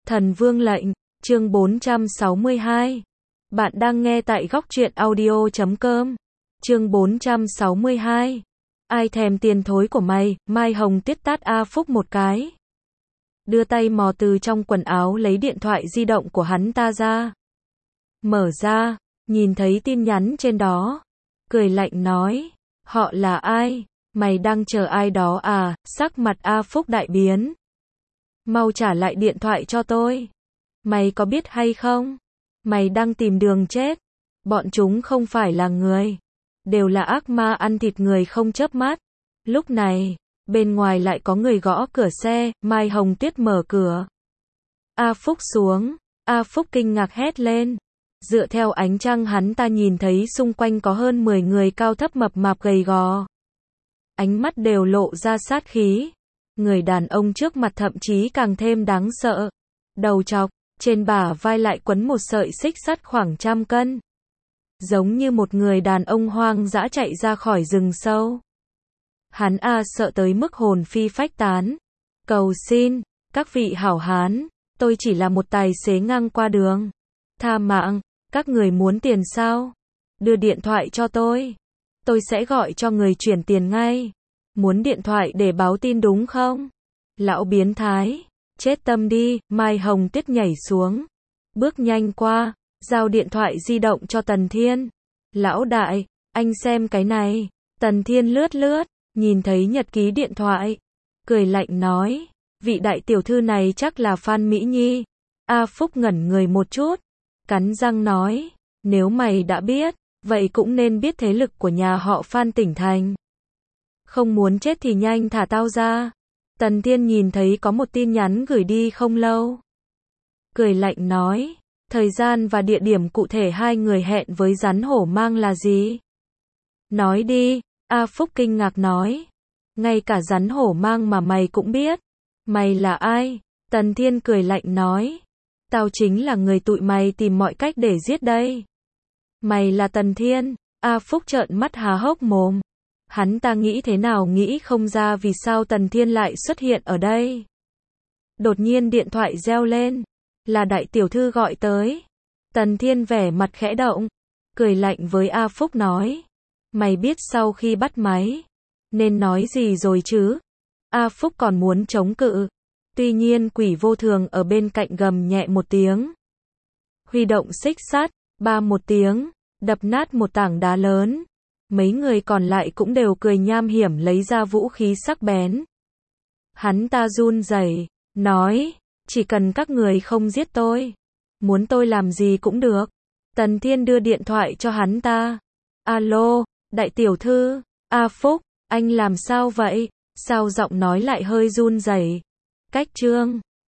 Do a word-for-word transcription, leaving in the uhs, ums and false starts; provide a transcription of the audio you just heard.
Thần Vương lệnh, chương bốn trăm sáu mươi hai. Bạn đang nghe tại góc truyện audio chấm com. Chương bốn trăm sáu mươi hai. Ai thèm tiền thối của mày, Mai Hồng Tiết tát A Phúc một cái. Đưa tay mò từ trong quần áo lấy điện thoại di động của hắn ta ra. Mở ra, nhìn thấy tin nhắn trên đó. Cười lạnh nói, họ là ai? Mày đang chờ ai đó à? Sắc mặt A Phúc đại biến. Mau trả lại điện thoại cho tôi. Mày có biết hay không? Mày đang tìm đường chết. Bọn chúng không phải là người. Đều là ác ma ăn thịt người không chớp mắt. Lúc này, bên ngoài lại có người gõ cửa xe, Mai Hồng Tuyết mở cửa. A Phúc xuống, A Phúc kinh ngạc hét lên. Dựa theo ánh trăng hắn ta nhìn thấy xung quanh có hơn mười người cao thấp mập mạp gầy gò. Ánh mắt đều lộ ra sát khí. Người đàn ông trước mặt thậm chí càng thêm đáng sợ. Đầu trọc, trên bả vai lại quấn một sợi xích sắt khoảng trăm cân. Giống như một người đàn ông hoang dã chạy ra khỏi rừng sâu. Hắn A sợ tới mức hồn phi phách tán. Cầu xin, các vị hảo hán, tôi chỉ là một tài xế ngang qua đường. Tha mạng, các người muốn tiền sao? Đưa điện thoại cho tôi. Tôi sẽ gọi cho người chuyển tiền ngay. Muốn điện thoại để báo tin đúng không? Lão biến thái, chết tâm đi. Mai Hồng Tuyết nhảy xuống, bước nhanh qua, giao điện thoại di động cho Tần Thiên. Lão đại, anh xem cái này. Tần Thiên lướt lướt, nhìn thấy nhật ký điện thoại, cười lạnh nói, vị đại tiểu thư này chắc là Phan Mỹ Nhi. A Phúc ngẩn người một chút, cắn răng nói, nếu mày đã biết, vậy cũng nên biết thế lực của nhà họ Phan tỉnh thành. Không muốn chết thì nhanh thả tao ra. Tần Thiên nhìn thấy có một tin nhắn gửi đi không lâu. Cười lạnh nói, thời gian và địa điểm cụ thể hai người hẹn với rắn hổ mang là gì? Nói đi. A Phúc kinh ngạc nói, ngay cả rắn hổ mang mà mày cũng biết. Mày là ai? Tần Thiên cười lạnh nói, tao chính là người tụi mày tìm mọi cách để giết đây. Mày là Tần Thiên? A Phúc trợn mắt há hốc mồm. Hắn ta nghĩ thế nào nghĩ không ra vì sao Tần Thiên lại xuất hiện ở đây. Đột nhiên điện thoại reo lên, là đại tiểu thư gọi tới. Tần Thiên vẻ mặt khẽ động, cười lạnh với A Phúc nói, mày biết sau khi bắt máy, nên nói gì rồi chứ? A Phúc còn muốn chống cự, tuy nhiên quỷ vô thường ở bên cạnh gầm nhẹ một tiếng. Huy động xích sắt, ba một tiếng, đập nát một tảng đá lớn. Mấy người còn lại cũng đều cười nham hiểm lấy ra vũ khí sắc bén. Hắn ta run rẩy, nói, chỉ cần các người không giết tôi, muốn tôi làm gì cũng được. Tần Thiên đưa điện thoại cho hắn ta. Alo, đại tiểu thư. A Phúc, anh làm sao vậy? Sao giọng nói lại hơi run rẩy? Cách trương,